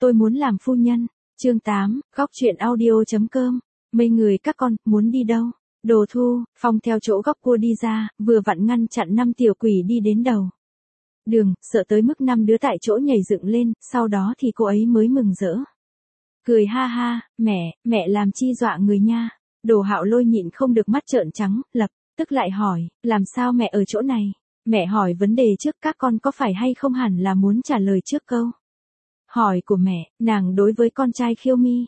tôi muốn làm phu nhân. Chương 8, góc truyện audio.com. Mấy người các con, muốn đi đâu? Đồ Thu, Phong theo chỗ góc cua đi ra, vừa vặn ngăn chặn 5 tiểu quỷ đi đến đầu đường, sợ tới mức 5 đứa tại chỗ nhảy dựng lên, sau đó thì cô ấy mới mừng rỡ. Cười ha ha, mẹ làm chi dọa người nha. Đồ Hạo Lôi nhịn không được mắt trợn trắng, lập tức lại hỏi, làm sao mẹ ở chỗ này? Mẹ hỏi vấn đề trước, các con có phải hay không hẳn là muốn trả lời trước câu hỏi của mẹ. Nàng đối với con trai khiêu mi,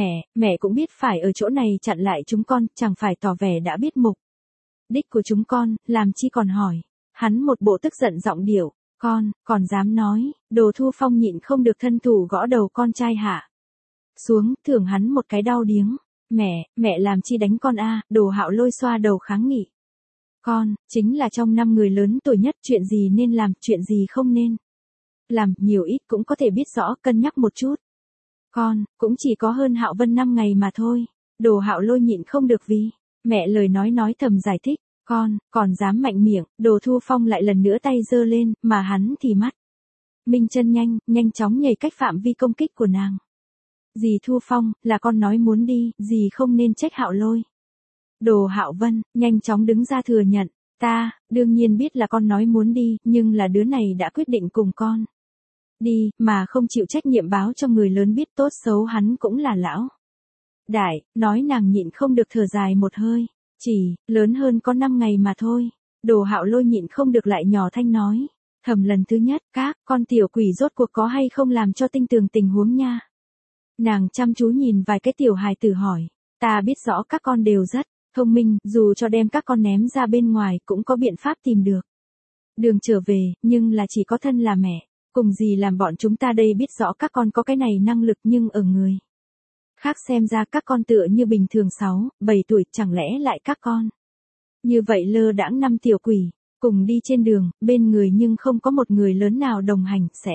mẹ cũng biết phải ở chỗ này chặn lại chúng con, chẳng phải tỏ vẻ đã biết mục đích của chúng con, làm chi còn hỏi. Hắn một bộ tức giận giọng điệu, còn dám nói. Đồ Thu Phong nhịn không được thân thủ gõ đầu con trai hạ xuống, thưởng hắn một cái đau điếng. Mẹ làm chi đánh con a? Đồ Hạo Lôi xoa đầu kháng nghị. Con, chính là trong 5 người lớn tuổi nhất, chuyện gì nên làm, chuyện gì không nên làm, nhiều ít cũng có thể biết rõ, cân nhắc một chút. Con, cũng chỉ có hơn Hạo Vân 5 ngày mà thôi. Đồ Hạo Lôi nhịn không được vì mẹ lời nói thầm giải thích. Còn dám mạnh miệng. Đồ Thu Phong lại lần nữa tay giơ lên, mà hắn thì mắt minh chân nhanh chóng nhảy cách phạm vi công kích của nàng. Dì Thu Phong, là con nói muốn đi, dì không nên trách Hạo Lôi. Đồ Hạo Vân nhanh chóng đứng ra thừa nhận, ta đương nhiên biết là con nói muốn đi, nhưng là đứa này đã quyết định cùng con đi, mà không chịu trách nhiệm báo cho người lớn biết, tốt xấu hắn cũng là lão đại. Nói nàng nhịn không được thở dài một hơi, chỉ lớn hơn có 5 ngày mà thôi. Đồ Hạo Lôi nhịn không được lại nhỏ thanh nói, thầm lần thứ nhất, các con tiểu quỷ rốt cuộc có hay không làm cho tinh tường tình huống nha. Nàng chăm chú nhìn vài cái tiểu hài tử hỏi, ta biết rõ các con đều rất thông minh, dù cho đem các con ném ra bên ngoài cũng có biện pháp tìm được đường trở về, nhưng là chỉ có thân là mẹ cùng gì làm bọn chúng ta đây biết rõ các con có cái này năng lực, nhưng ở người khác xem ra các con tựa như bình thường 6, 7 tuổi, chẳng lẽ lại các con như vậy lơ đãng 5 tiểu quỷ cùng đi trên đường, bên người nhưng không có một người lớn nào đồng hành, sẽ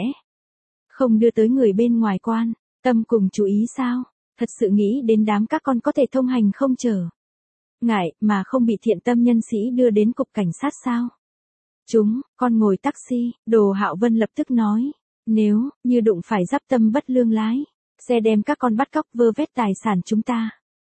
không đưa tới người bên ngoài quan tâm cùng chú ý sao? Thật sự nghĩ đến đám các con có thể thông hành không trở ngại, mà không bị thiện tâm nhân sĩ đưa đến cục cảnh sát sao? Con ngồi taxi. Đồ Hạo Vân lập tức nói, nếu như đụng phải giáp tâm bất lương lái xe đem các con bắt cóc vơ vét tài sản chúng ta.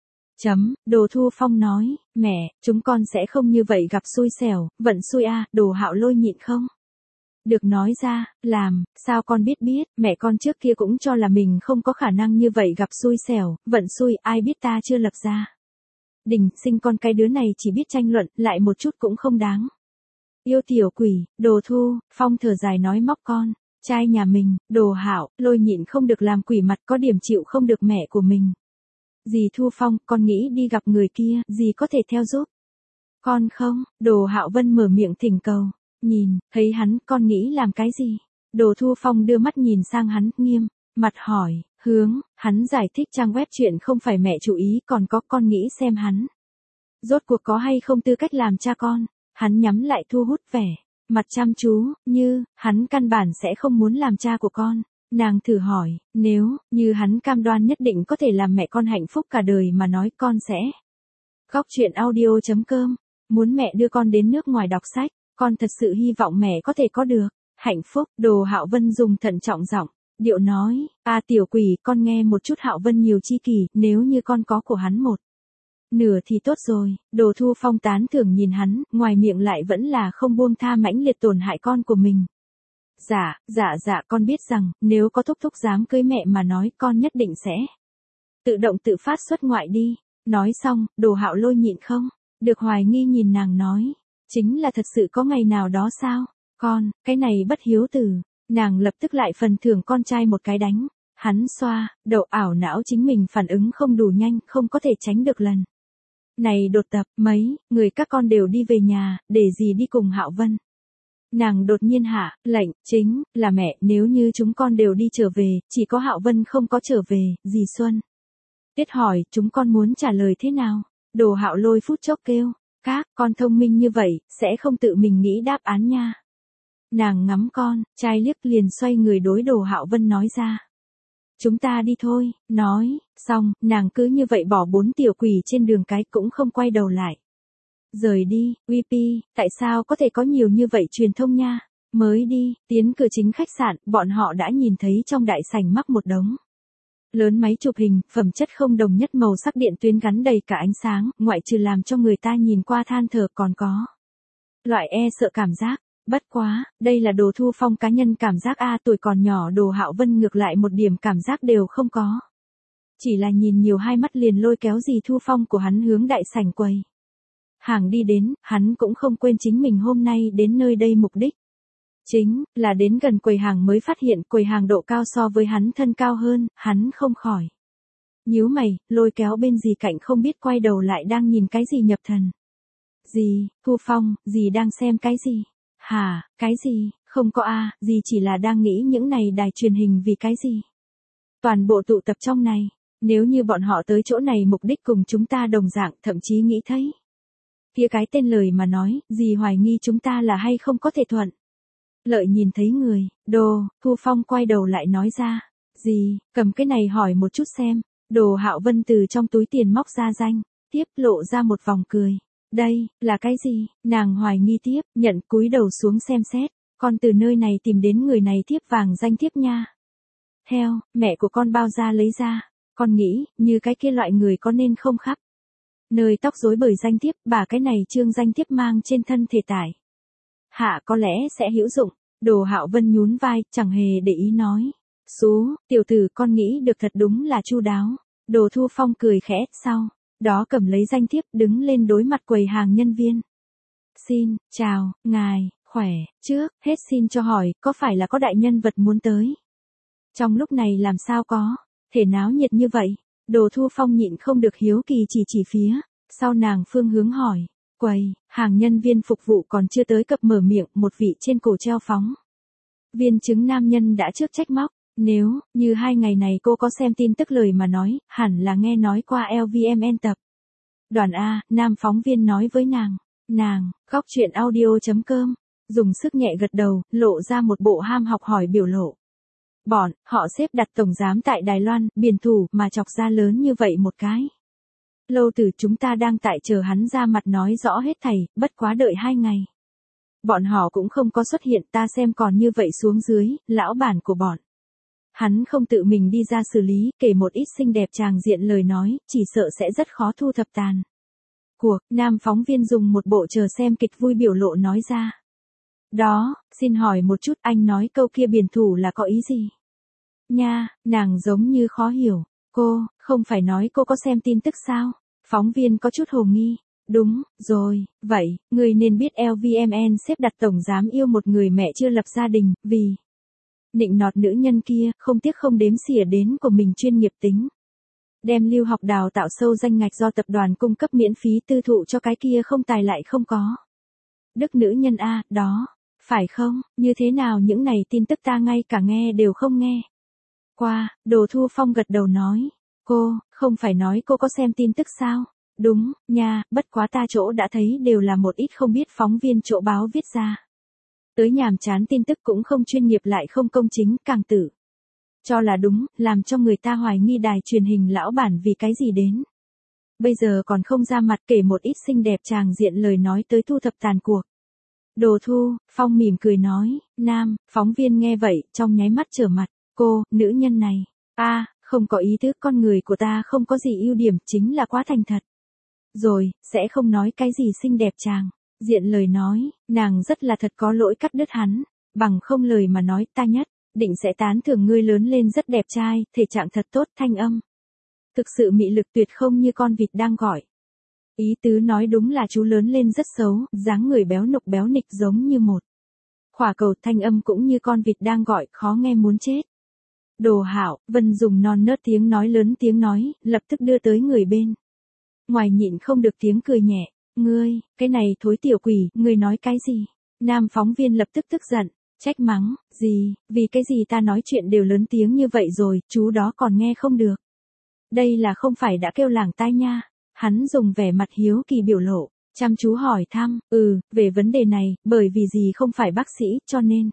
Đồ Thu Phong nói, mẹ, chúng con sẽ không như vậy gặp xui xẻo, vận xui a. Đồ Hạo Lôi nhịn không được nói ra, làm sao con biết, mẹ con trước kia cũng cho là mình không có khả năng như vậy gặp xui xẻo, vận xui, ai biết ta chưa lập ra đình sinh con, cái đứa này chỉ biết tranh luận, lại một chút cũng không đáng yêu tiểu quỷ. Đồ Thu Phong thở dài nói, móc con trai nhà mình. Đồ Hạo Lôi nhịn không được làm quỷ mặt, có điểm chịu không được mẹ của mình. Dì Thu Phong, con nghĩ đi gặp người kia, dì có thể theo giúp con không? Đồ Hạo Vân mở miệng thỉnh cầu. Nhìn thấy hắn, con nghĩ làm cái gì? Đồ Thu Phong đưa mắt nhìn sang hắn, nghiêm mặt hỏi, hướng hắn giải thích trang web chuyện không phải mẹ chủ ý, còn có con nghĩ xem hắn rốt cuộc có hay không tư cách làm cha con. Hắn nhắm lại thu hút vẻ mặt chăm chú, như hắn căn bản sẽ không muốn làm cha của con. Nàng thử hỏi, nếu như hắn cam đoan nhất định có thể làm mẹ con hạnh phúc cả đời mà nói, con sẽ. Góc truyện audio.com. Muốn mẹ đưa con đến nước ngoài đọc sách, con thật sự hy vọng mẹ có thể có được hạnh phúc. Đồ Hạo Vân dùng thận trọng giọng điệu nói, tiểu quỷ, con nghe một chút Hạo Vân nhiều chi kỷ, nếu như con có của hắn một nửa thì tốt rồi. Đồ Thu Phong tán thưởng nhìn hắn, ngoài miệng lại vẫn là không buông tha mãnh liệt tổn hại con của mình. Dạ, con biết rằng, nếu có thúc dám cưới mẹ mà nói, con nhất định sẽ tự động tự phát xuất ngoại đi. Nói xong, Đồ Hạo Lôi nhịn không được hoài nghi nhìn nàng nói, chính là thật sự có ngày nào đó sao? Con, cái này bất hiếu tử. Nàng lập tức lại phần thưởng con trai một cái đánh. Hắn xoa đầu, ảo não chính mình phản ứng không đủ nhanh, không có thể tránh được lần này đột tập. Mấy người các con đều đi về nhà, để dì đi cùng Hạo Vân. Nàng đột nhiên hạ lệnh, chính là mẹ, nếu như chúng con đều đi trở về, chỉ có Hạo Vân không có trở về, dì Xuân Tiết hỏi, chúng con muốn trả lời thế nào? Đồ Hạo Lôi phút chốc kêu, các con thông minh như vậy, sẽ không tự mình nghĩ đáp án nha. Nàng ngắm con trai liếc, liền xoay người đối Đồ Hạo Vân nói ra, chúng ta đi thôi. Nói xong, nàng cứ như vậy bỏ 4 tiểu quỷ trên đường cái, cũng không quay đầu lại rời đi. Tại sao có thể có nhiều như vậy truyền thông nha? Mới đi, tiến cửa chính khách sạn, bọn họ đã nhìn thấy trong đại sảnh mắc một đống lớn máy chụp hình, phẩm chất không đồng nhất, màu sắc điện tuyến gắn đầy cả ánh sáng, ngoại trừ làm cho người ta nhìn qua than thở còn có loại e sợ cảm giác. Bất quá, đây là Đồ Thu Phong cá nhân cảm giác tuổi còn nhỏ Đồ Hạo Vân ngược lại một điểm cảm giác đều không có. Chỉ là nhìn nhiều hai mắt liền lôi kéo dì Thu Phong của hắn hướng đại sảnh quầy hàng đi đến, hắn cũng không quên chính mình hôm nay đến nơi đây mục đích. Chính là đến gần quầy hàng mới phát hiện quầy hàng độ cao so với hắn thân cao hơn, hắn không khỏi nhíu mày, lôi kéo bên dì cạnh không biết quay đầu lại đang nhìn cái gì nhập thần. Dì, Thu Phong, dì đang xem cái gì? Hả, cái gì? Không có dì chỉ là đang nghĩ những này đài truyền hình vì cái gì? Toàn bộ tụ tập trong này, nếu như bọn họ tới chỗ này mục đích cùng chúng ta đồng dạng, thậm chí nghĩ thấy kia cái tên lời mà nói, dì hoài nghi chúng ta là hay không có thể thuận lợi nhìn thấy người. Thu Phong quay đầu lại nói ra, dì, cầm cái này hỏi một chút xem. Đồ Hạo Vân từ trong túi tiền móc ra danh tiếp, lộ ra một vòng cười. Đây, là cái gì? Nàng hoài nghi tiếp, nhận, cúi đầu xuống xem xét. Con từ nơi này tìm đến người này tiếp vàng danh tiếp nha. Theo, mẹ của con bao ra lấy ra. Con nghĩ, như cái kia loại người có nên không khắp nơi tóc rối bởi danh thiếp, bà cái này trương danh thiếp mang trên thân thể tải hạ có lẽ sẽ hữu dụng. Đồ Hạo Vân nhún vai, chẳng hề để ý nói. Xú, tiểu tử, con nghĩ được thật đúng là chu đáo. Đồ Thu Phong cười khẽ, sau đó cầm lấy danh thiếp đứng lên đối mặt quầy hàng nhân viên. Xin, chào, ngài, khỏe, trước, hết xin cho hỏi, có phải là có đại nhân vật muốn tới? Trong lúc này làm sao có thể náo nhiệt như vậy? Đồ Thu Phong nhịn không được hiếu kỳ chỉ phía sau nàng phương hướng hỏi. Quầy hàng nhân viên phục vụ còn chưa tới cập mở miệng, một vị trên cổ treo phóng viên chứng nam nhân đã trước trách móc. Nếu như 2 ngày này cô có xem tin tức lời mà nói, hẳn là nghe nói qua LVMN tập đoàn nam phóng viên nói với nàng, góc chuyện audio.com, dùng sức nhẹ gật đầu, lộ ra một bộ ham học hỏi biểu lộ. Bọn họ xếp đặt tổng giám tại Đài Loan, biển thủ mà chọc ra lớn như vậy một cái. Lâu từ chúng ta đang tại chờ hắn ra mặt nói rõ hết thảy, bất quá đợi 2 ngày. Bọn họ cũng không có xuất hiện, ta xem còn như vậy xuống dưới, lão bản của bọn hắn không tự mình đi ra xử lý, kể một ít xinh đẹp tràng diện lời nói, chỉ sợ sẽ rất khó thu thập tàn cuộc. Nam phóng viên dùng một bộ chờ xem kịch vui biểu lộ nói ra. Đó, xin hỏi một chút, anh nói câu kia biển thủ là có ý gì? Nha, nàng giống như khó hiểu. Cô, không phải nói cô có xem tin tức sao? Phóng viên có chút hồ nghi. Đúng, rồi, vậy, người nên biết LVMN xếp đặt tổng giám yêu một người mẹ chưa lập gia đình, vì nịnh nọt nữ nhân kia, không tiếc không đếm xỉa đến của mình chuyên nghiệp tính. Đem lưu học đào tạo sâu danh ngạch do tập đoàn cung cấp miễn phí tư thụ cho cái kia không tài lại không có đức nữ nhân đó, phải không? Như thế nào những này tin tức ta ngay cả nghe đều không nghe qua. Đồ Thu Phong gật đầu nói. Cô, không phải nói cô có xem tin tức sao? Đúng, nha, bất quá ta chỗ đã thấy đều là một ít không biết phóng viên chỗ báo viết ra. Tới nhàm chán tin tức cũng không chuyên nghiệp lại không công chính, càng tự cho là đúng, làm cho người ta hoài nghi đài truyền hình lão bản vì cái gì đến. Bây giờ còn không ra mặt kể một ít xinh đẹp tràng diện lời nói tới thu thập tàn cuộc. Đồ Thu Phong mỉm cười nói. Nam phóng viên nghe vậy, trong nháy mắt trở mặt. Cô, nữ nhân này, không có ý thức, con người của ta không có gì ưu điểm, chính là quá thành thật. Rồi, sẽ không nói cái gì xinh đẹp chàng diện lời nói, nàng rất là thật có lỗi cắt đứt hắn, bằng không lời mà nói, ta nhất định sẽ tán thưởng ngươi lớn lên rất đẹp trai, thể trạng thật tốt, thanh âm thực sự mị lực tuyệt không như con vịt đang gọi. Ý tứ nói đúng là chú lớn lên rất xấu, dáng người béo nục béo nịch giống như một khỏa cầu, thanh âm cũng như con vịt đang gọi, khó nghe muốn chết. Đồ Hạo Vân dùng non nớt tiếng nói lớn tiếng nói, lập tức đưa tới người bên ngoài nhịn không được tiếng cười nhẹ. Ngươi, cái này thối tiểu quỷ, ngươi nói cái gì? Nam phóng viên lập tức tức giận, trách mắng. Gì, vì cái gì ta nói chuyện đều lớn tiếng như vậy rồi, chú đó còn nghe không được. Đây là không phải đã kêu làng tai nha. Hắn dùng vẻ mặt hiếu kỳ biểu lộ, chăm chú hỏi thăm. Về vấn đề này, bởi vì gì không phải bác sĩ, cho nên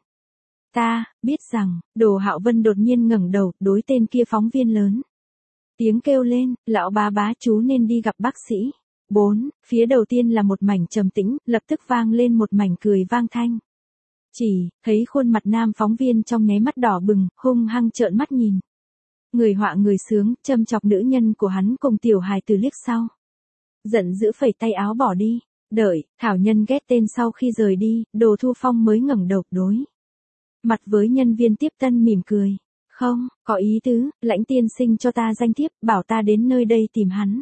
ta biết rằng. Đồ Hạo Vân đột nhiên ngẩng đầu, đối tên kia phóng viên lớn tiếng kêu lên, lão bá chú nên đi gặp bác sĩ. Phía đầu tiên là một mảnh trầm tĩnh, lập tức vang lên một mảnh cười vang thanh. Chỉ, thấy khuôn mặt nam phóng viên trong nháy mắt đỏ bừng, hung hăng trợn mắt nhìn. Người họa người sướng, châm chọc nữ nhân của hắn cùng tiểu hài từ liếc sau. Giận dữ phẩy tay áo bỏ đi. Đợi, thảo nhân ghét tên sau khi rời đi, Đồ Thu Phong mới ngẩng đầu đối mặt với nhân viên tiếp tân mỉm cười. Không, có ý tứ, Lãnh tiên sinh cho ta danh thiếp, bảo ta đến nơi đây tìm hắn.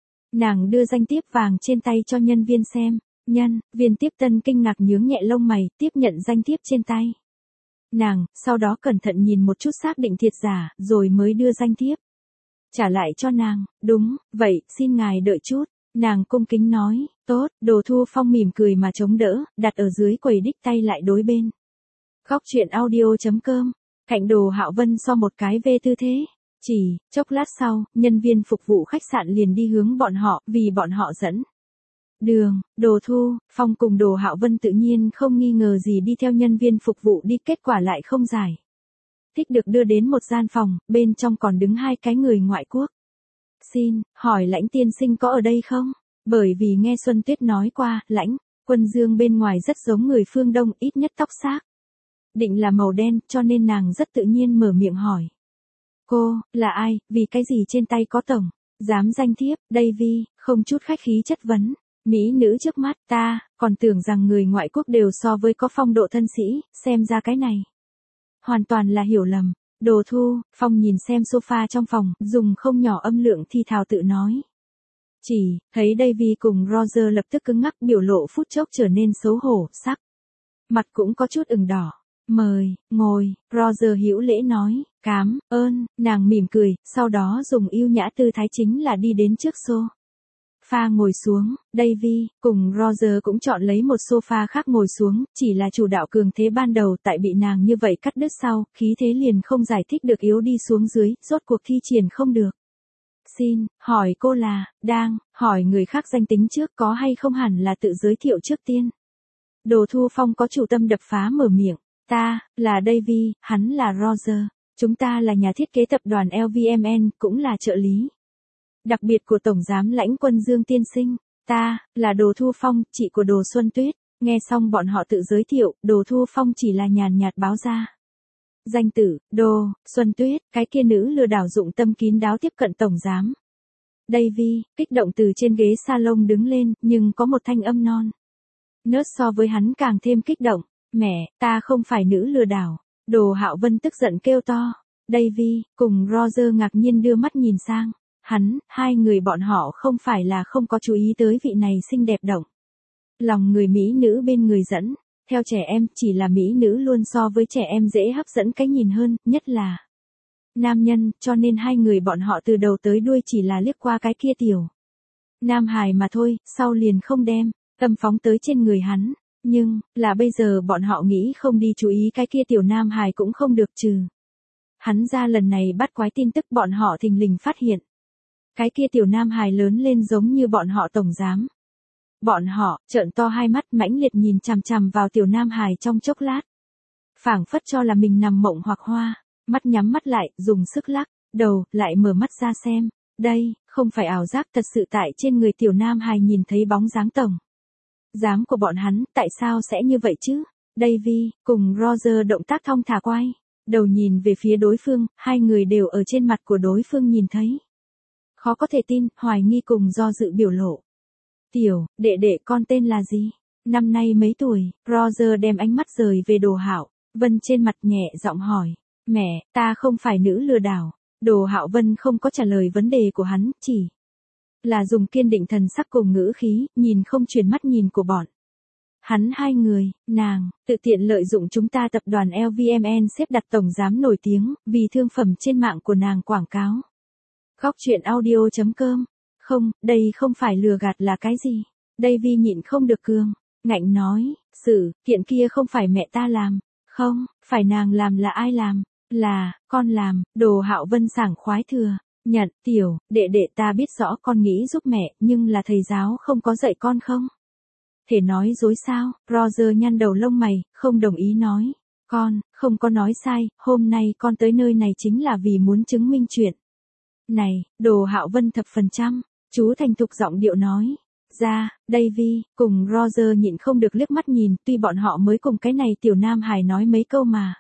Nàng đưa danh thiếp vàng trên tay cho nhân viên xem. Nhân viên tiếp tân kinh ngạc nhướng nhẹ lông mày, tiếp nhận danh thiếp trên tay. Nàng, sau đó cẩn thận nhìn một chút xác định thiệt giả, rồi mới đưa danh thiếp trả lại cho nàng. Đúng, vậy, xin ngài đợi chút. Nàng cung kính nói, tốt, Đồ Thu Phong mỉm cười mà chống đỡ, đặt ở dưới quầy đích tay lại đối bên. Góc truyện audio.com, cạnh Đồ Hạo Vân so một cái V tư thế. Chỉ, chốc lát sau, nhân viên phục vụ khách sạn liền đi hướng bọn họ, vì bọn họ dẫn đường. Đồ Thu Phong cùng Đồ Hạo Vân tự nhiên không nghi ngờ gì đi theo nhân viên phục vụ đi, kết quả lại không giải thích được đưa đến một gian phòng, bên trong còn đứng hai cái người ngoại quốc. Xin, hỏi Lãnh tiên sinh có ở đây không? Bởi vì nghe Xuân Tuyết nói qua, Lãnh Quân Dương bên ngoài rất giống người phương Đông, ít nhất tóc xác định là màu đen, cho nên nàng rất tự nhiên mở miệng hỏi. Cô, là ai, vì cái gì trên tay có tổng giám danh thiếp? Davy, không chút khách khí chất vấn. Mỹ nữ trước mắt, ta còn tưởng rằng người ngoại quốc đều so với có phong độ thân sĩ, xem ra cái này hoàn toàn là hiểu lầm. Đồ Thu Phong nhìn xem sofa trong phòng, dùng không nhỏ âm lượng thì thào tự nói. Chỉ, thấy Davy cùng Roger lập tức cứng ngắc, biểu lộ phút chốc trở nên xấu hổ, sắc mặt cũng có chút ửng đỏ. Mời, ngồi, Roger hữu lễ nói, cám ơn, nàng mỉm cười, sau đó dùng ưu nhã tư thái chính là đi đến trước sofa ngồi xuống. Davy cùng Roger cũng chọn lấy một sofa khác ngồi xuống, chỉ là chủ đạo cường thế ban đầu tại bị nàng như vậy cắt đứt sau, khí thế liền không giải thích được yếu đi xuống dưới, rốt cuộc thi triển không được. Xin, hỏi cô là, đang hỏi người khác danh tính trước có hay không, hẳn là tự giới thiệu trước tiên. Đồ Thu Phong có chủ tâm đập phá mở miệng. Ta, là Davy, hắn là Roger. Chúng ta là nhà thiết kế tập đoàn LVMN, cũng là trợ lý đặc biệt của Tổng giám Lãnh Quân Dương tiên sinh. Ta, là Đồ Thu Phong, chị của Đồ Xuân Tuyết. Nghe xong bọn họ tự giới thiệu, Đồ Thu Phong chỉ là nhàn nhạt báo ra danh tử, Đồ Xuân Tuyết, cái kia nữ lừa đảo dụng tâm kín đáo tiếp cận Tổng giám. Davy, kích động từ trên ghế salon đứng lên, nhưng có một thanh âm non nớt so với hắn càng thêm kích động. Mẹ, ta không phải nữ lừa đảo. Đồ Hạo Vân tức giận kêu to. Davy cùng Roger ngạc nhiên đưa mắt nhìn sang hắn, hai người bọn họ không phải là không có chú ý tới vị này xinh đẹp động lòng người mỹ nữ bên người dẫn. Theo trẻ em, chỉ là mỹ nữ luôn so với trẻ em dễ hấp dẫn cái nhìn hơn, nhất là nam nhân, cho nên hai người bọn họ từ đầu tới đuôi chỉ là liếc qua cái kia tiểu nam hài mà thôi, sau liền không đem tâm phóng tới trên người hắn. Nhưng, là bây giờ bọn họ nghĩ không đi chú ý cái kia tiểu nam hài cũng không được, trừ hắn ra lần này bắt quái tin tức bọn họ thình lình phát hiện. Cái kia tiểu nam hài lớn lên giống như bọn họ tổng giám. Bọn họ, trợn to hai mắt mãnh liệt nhìn chằm chằm vào tiểu nam hài trong chốc lát. Phảng phất cho là mình nằm mộng hoặc hoa, mắt nhắm mắt lại, dùng sức lắc đầu, lại mở mắt ra xem. Đây, không phải ảo giác, thật sự tại trên người tiểu nam hài nhìn thấy bóng dáng tổng giám của bọn hắn, tại sao sẽ như vậy chứ? Davy cùng Roger động tác thong thả quay đầu nhìn về phía đối phương, hai người đều ở trên mặt của đối phương nhìn thấy khó có thể tin, hoài nghi cùng do dự biểu lộ. Tiểu đệ đệ, con tên là gì? Năm nay mấy tuổi? Roger đem ánh mắt rời về Đồ Hạo Vân trên mặt, nhẹ giọng hỏi. Mẹ, ta không phải nữ lừa đảo. Đồ Hạo Vân không có trả lời vấn đề của hắn, chỉ là dùng kiên định thần sắc cùng ngữ khí, nhìn không chuyển mắt nhìn của bọn hắn hai người. Nàng tự tiện lợi dụng chúng ta tập đoàn LVMN xếp đặt tổng giám nổi tiếng, vì thương phẩm trên mạng của nàng quảng cáo. Góc truyện audio.com. Không, đây không phải lừa gạt là cái gì? Davy nhịn không được cương ngạnh nói, sự kiện kia không phải mẹ ta làm. Không, phải nàng làm, là ai làm? Là con làm. Đồ Hạo Vân sảng khoái thừa nhận. Tiểu đệ đệ, ta biết rõ con nghĩ giúp mẹ, nhưng là thầy giáo không có dạy con không thể nói dối sao? Roger nhăn đầu lông mày, không đồng ý nói. Con không có nói sai, hôm nay con tới nơi này chính là vì muốn chứng minh chuyện này. Đồ Hạo Vân thập phần trăm chú thành thục giọng điệu nói. ra, Davy, cùng Roger nhịn không được liếc mắt nhìn, tuy bọn họ mới cùng cái này tiểu nam hài nói mấy câu mà.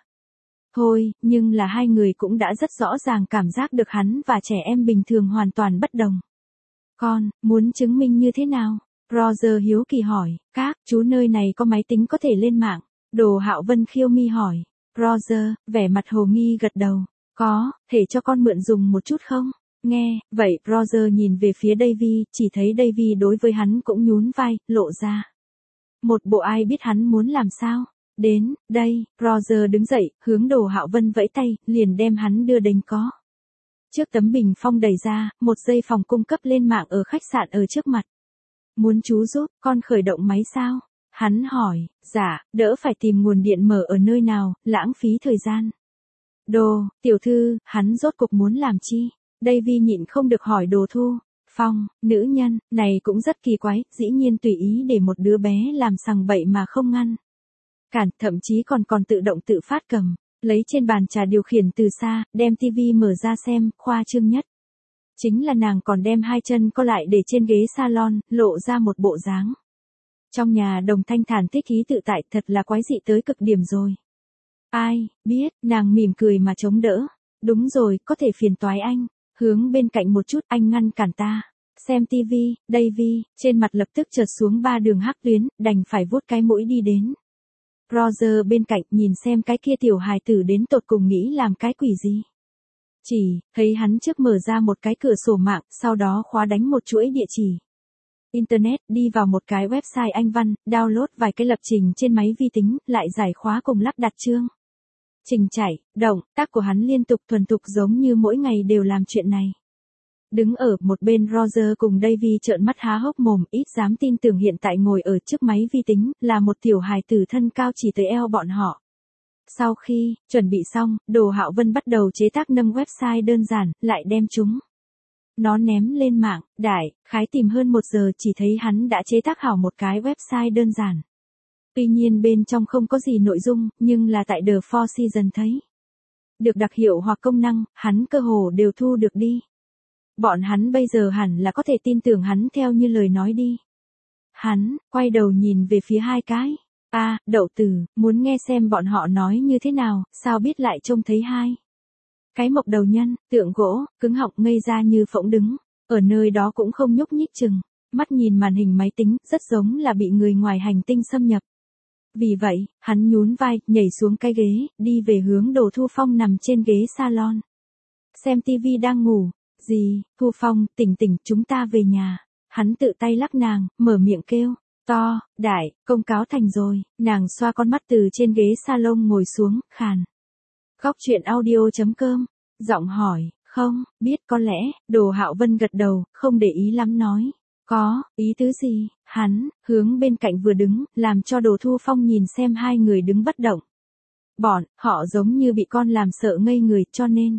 Thôi, nhưng là hai người cũng đã rất rõ ràng cảm giác được hắn và trẻ em bình thường hoàn toàn bất đồng. Con, muốn chứng minh như thế nào? Roger hiếu kỳ hỏi, các chú nơi này có máy tính có thể lên mạng? Đồ Hạo Vân khiêu mi hỏi. Roger, vẻ mặt hồ nghi gật đầu. Có, thể cho con mượn dùng một chút không? Nghe, vậy Roger nhìn về phía Davy, chỉ thấy Davy đối với hắn cũng nhún vai, lộ ra. Một bộ ai biết hắn muốn làm sao? Đến, đây, Roger đứng dậy, hướng Đồ Hạo Vân vẫy tay, liền đem hắn đưa đến có. Trước tấm bình phong đẩy ra, một dây phòng cung cấp lên mạng ở khách sạn ở trước mặt. Muốn chú giúp, con khởi động máy sao? Hắn hỏi, dạ, đỡ phải tìm nguồn điện mở ở nơi nào, lãng phí thời gian. Đồ, tiểu thư, hắn rốt cục muốn làm chi? Davy nhịn không được hỏi Đồ Thu. Phong, nữ nhân, này cũng rất kỳ quái, dĩ nhiên tùy ý để một đứa bé làm sằng bậy mà không ngăn. Cản, thậm chí còn tự động tự phát cầm, lấy trên bàn trà điều khiển từ xa, đem tivi mở ra xem, khoa trương nhất. Chính là nàng còn đem hai chân co lại để trên ghế salon, lộ ra một bộ dáng. Trong nhà Đồng Thanh Thản thích ý tự tại thật là quái dị tới cực điểm rồi. Ai, biết, nàng mỉm cười mà chống đỡ. Đúng rồi, có thể phiền toái anh. Hướng bên cạnh một chút, anh ngăn cản ta. Xem tivi, Davy, trên mặt lập tức chợt xuống 3 đường hắc tuyến, đành phải vuốt cái mũi đi đến. Roger bên cạnh nhìn xem cái kia tiểu hài tử đến tột cùng nghĩ làm cái quỷ gì. Chỉ, thấy hắn trước mở ra một cái cửa sổ mạng, sau đó khóa đánh một chuỗi địa chỉ. Internet, đi vào một cái website Anh văn, download vài cái lập trình trên máy vi tính, lại giải khóa cùng lắp đặt chương. Trình chạy, động tác của hắn liên tục thuần thục giống như mỗi ngày đều làm chuyện này. Đứng ở một bên Roger cùng Davy trợn mắt há hốc mồm, ít dám tin tưởng hiện tại ngồi ở trước máy vi tính, là một tiểu hài tử thân cao chỉ tới eo bọn họ. Sau khi chuẩn bị xong, Đồ Hạo Vân bắt đầu chế tác nâng website đơn giản, lại đem chúng. Nó ném lên mạng, đại khái tìm hơn 1 giờ chỉ thấy hắn đã chế tác hảo một cái website đơn giản. Tuy nhiên bên trong không có gì nội dung, nhưng là tại The Four Seasons thấy. Được đặc hiệu hoặc công năng, hắn cơ hồ đều thu được đi. Bọn hắn bây giờ hẳn là có thể tin tưởng hắn theo như lời nói đi. Hắn, quay đầu nhìn về phía hai cái. Đậu tử, muốn nghe xem bọn họ nói như thế nào, sao biết lại trông thấy hai. Cái mộc đầu nhân, tượng gỗ, cứng họng ngây ra như phỗng đứng. Ở nơi đó cũng không nhúc nhích chừng. Mắt nhìn màn hình máy tính, rất giống là bị người ngoài hành tinh xâm nhập. Vì vậy, hắn nhún vai, nhảy xuống cái ghế, đi về hướng Đồ Thu Phong nằm trên ghế salon. Xem tivi đang ngủ. Gì, Thu Phong, tỉnh, chúng ta về nhà. Hắn tự tay lắc nàng, mở miệng kêu. To, đại, công cáo thành rồi. Nàng xoa con mắt từ trên ghế salon ngồi xuống, khàn. Góc chuyện audio.com. Giọng hỏi, không, biết có lẽ, Đồ Hạo Vân gật đầu, không để ý lắm nói. Có, ý tứ gì? Hắn, hướng bên cạnh vừa đứng, làm cho Đồ Thu Phong nhìn xem hai người đứng bất động. Bọn, họ giống như bị con làm sợ ngây người, cho nên.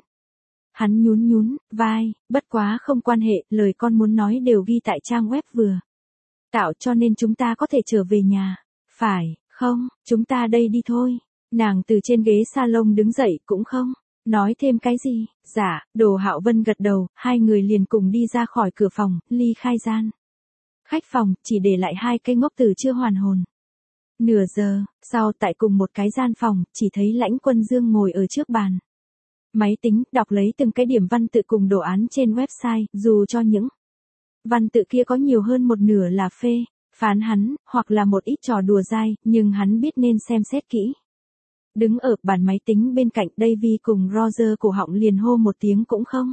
Hắn nhún vai, bất quá không quan hệ, lời con muốn nói đều ghi tại trang web vừa. Tạo cho nên chúng ta có thể trở về nhà. Phải, không, chúng ta đây đi thôi. Nàng từ trên ghế salon đứng dậy cũng không. Nói thêm cái gì? Dạ, Đồ Hạo Vân gật đầu, hai người liền cùng đi ra khỏi cửa phòng, ly khai gian. Khách phòng, chỉ để lại hai cây ngốc tử chưa hoàn hồn. Nửa giờ, sau tại cùng một cái gian phòng, chỉ thấy Lãnh Quân Dương ngồi ở trước bàn. Máy tính, đọc lấy từng cái điểm văn tự cùng đồ án trên website, dù cho những văn tự kia có nhiều hơn một nửa là phê, phán hắn, hoặc là một ít trò đùa dai, nhưng hắn biết nên xem xét kỹ. Đứng ở bàn máy tính bên cạnh Davy cùng Roger cổ họng liền hô một tiếng cũng không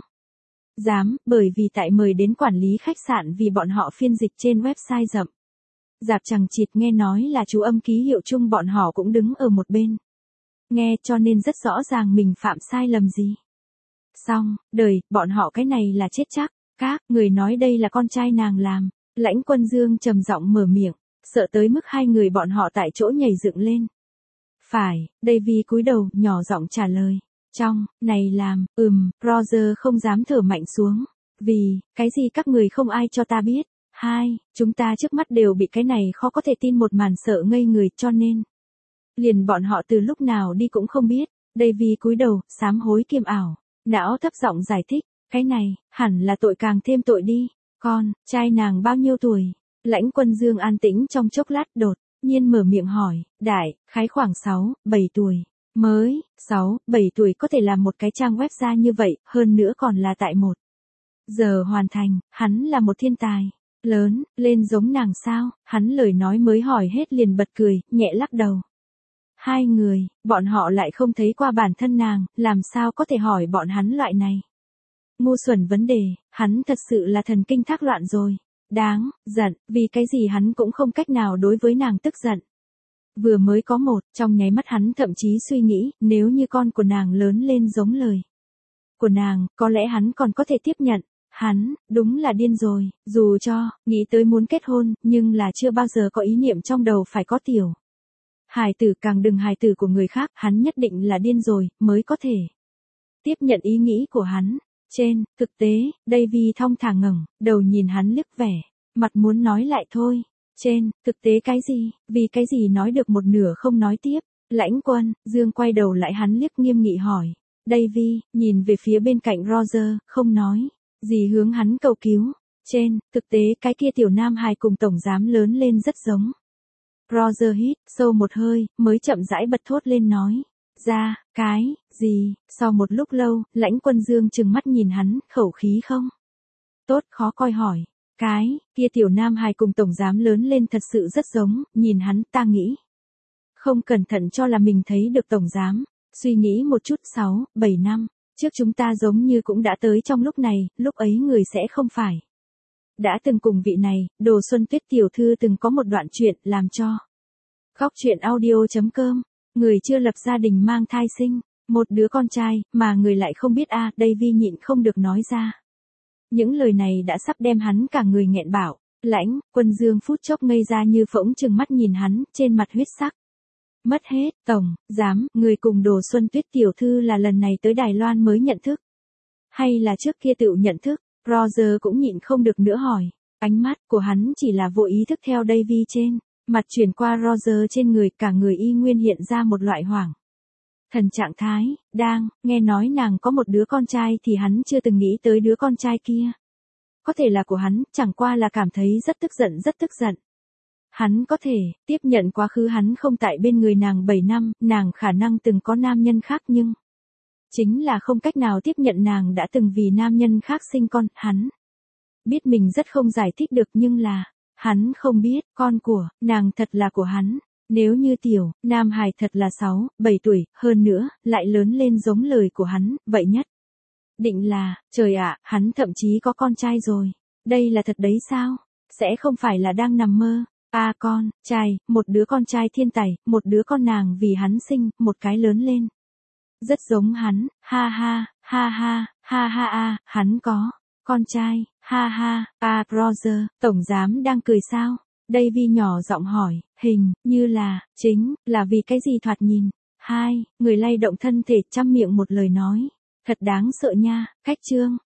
dám, bởi vì tại mời đến quản lý khách sạn vì bọn họ phiên dịch trên website rậm. Dạp chằng chịt nghe nói là chú âm ký hiệu chung bọn họ cũng đứng ở một bên. Nghe cho nên rất rõ ràng mình phạm sai lầm gì. Xong, đời, bọn họ cái này là chết chắc. Các người nói đây là con trai nàng làm. Lãnh Quân Dương trầm giọng mở miệng, sợ tới mức hai người bọn họ tại chỗ nhảy dựng lên. Phải, Davy cúi đầu, nhỏ giọng trả lời. Trong, này làm, Roger không dám thở mạnh xuống. Vì, cái gì các người không ai cho ta biết. Hai, chúng ta trước mắt đều bị cái này khó có thể tin một màn sợ ngây người cho nên. Liền bọn họ từ lúc nào đi cũng không biết. Davy cúi đầu, sám hối kiêm ảo. Não thấp giọng giải thích. Cái này, hẳn là tội càng thêm tội đi. Con, trai nàng bao nhiêu tuổi? Lãnh Quân Dương an tĩnh trong chốc lát đột nhiên mở miệng hỏi, đại khái khoảng 6, 7 tuổi. Mới, 6, 7 tuổi có thể làm một cái trang web ra như vậy, hơn nữa còn là tại 1 giờ hoàn thành, hắn là một thiên tài. Lớn, lên giống nàng sao, hắn lời nói mới hỏi hết liền bật cười, nhẹ lắc đầu. Hai người, bọn họ lại không thấy qua bản thân nàng, làm sao có thể hỏi bọn hắn loại này. Ngu xuẩn vấn đề, hắn thật sự là thần kinh thác loạn rồi. Đáng, giận, vì cái gì hắn cũng không cách nào đối với nàng tức giận. Vừa mới có một, trong nháy mắt hắn thậm chí suy nghĩ, nếu như con của nàng lớn lên giống lời của nàng, có lẽ hắn còn có thể tiếp nhận. Hắn, đúng là điên rồi, dù cho, nghĩ tới muốn kết hôn, nhưng là chưa bao giờ có ý niệm trong đầu phải có tiểu hài tử, càng đừng hài tử của người khác, hắn nhất định là điên rồi, mới có thể tiếp nhận ý nghĩ của hắn. Trên, thực tế, Davy thong thả ngẩng đầu nhìn hắn liếc vẻ, mặt muốn nói lại thôi. Trên, thực tế cái gì, vì cái gì nói được một nửa không nói tiếp. Lãnh Quân Dương quay đầu lại hắn liếc nghiêm nghị hỏi. Davy, nhìn về phía bên cạnh Roger, không nói gì hướng hắn cầu cứu. Trên, thực tế cái kia tiểu nam hài cùng tổng giám lớn lên rất giống. Roger hít sâu một hơi, mới chậm rãi bật thốt lên nói. Ra, cái, gì, sau một lúc lâu, Lãnh Quân Dương trừng mắt nhìn hắn, khẩu khí không tốt khó coi hỏi. Cái, kia tiểu nam hài cùng tổng giám lớn lên thật sự rất giống, nhìn hắn ta nghĩ. Không cẩn thận cho là mình thấy được tổng giám, suy nghĩ một chút 6, 7 năm, trước chúng ta giống như cũng đã tới trong lúc này, lúc ấy người sẽ không phải. Đã từng cùng vị này, Đồ Xuân Tuyết tiểu thư từng có một đoạn chuyện làm cho. Góc truyện audio.com, người chưa lập gia đình mang thai sinh, một đứa con trai, mà người lại không biết Davy nhịn không được nói ra. Những lời này đã sắp đem hắn cả người nghẹn bảo. Lãnh Quân Dương phút chốc ngây ra như phỗng trừng mắt nhìn hắn, trên mặt huyết sắc mất hết. Tổng giám, người cùng Đồ Xuân Tuyết tiểu thư là lần này tới Đài Loan mới nhận thức, hay là trước kia tự nhận thức? Roger cũng nhịn không được nữa hỏi. Ánh mắt của hắn chỉ là vô ý thức theo Davy trên mặt chuyển qua Roger trên người, cả người y nguyên hiện ra một loại hoảng thần trạng thái. Đang nghe nói nàng có một đứa con trai thì hắn chưa từng nghĩ tới đứa con trai kia có thể là của hắn, chẳng qua là cảm thấy rất tức giận. Hắn có thể tiếp nhận quá khứ hắn không tại bên người nàng 7 năm, nàng khả năng từng có nam nhân khác, nhưng chính là không cách nào tiếp nhận nàng đã từng vì nam nhân khác sinh con. Hắn biết mình rất không giải thích được, nhưng là hắn không biết con của nàng thật là của hắn. Nếu như tiểu nam hài thật là 6, 7 tuổi, hơn nữa lại lớn lên giống lời của hắn, vậy nhất định là, trời ạ, hắn thậm chí có con trai rồi. Đây là thật đấy sao? Sẽ không phải là đang nằm mơ? Con trai, một đứa con trai thiên tài, một đứa con nàng vì hắn sinh, một cái lớn lên rất giống hắn. Ha ha, ha ha, ha ha hắn có con trai. Ha ha, Roger, tổng giám đang cười sao? Davy nhỏ giọng hỏi, hình như là, chính là vì cái gì thoạt nhìn. Hai người lay động thân thể, trăm miệng một lời nói. Thật đáng sợ nha. Cách chương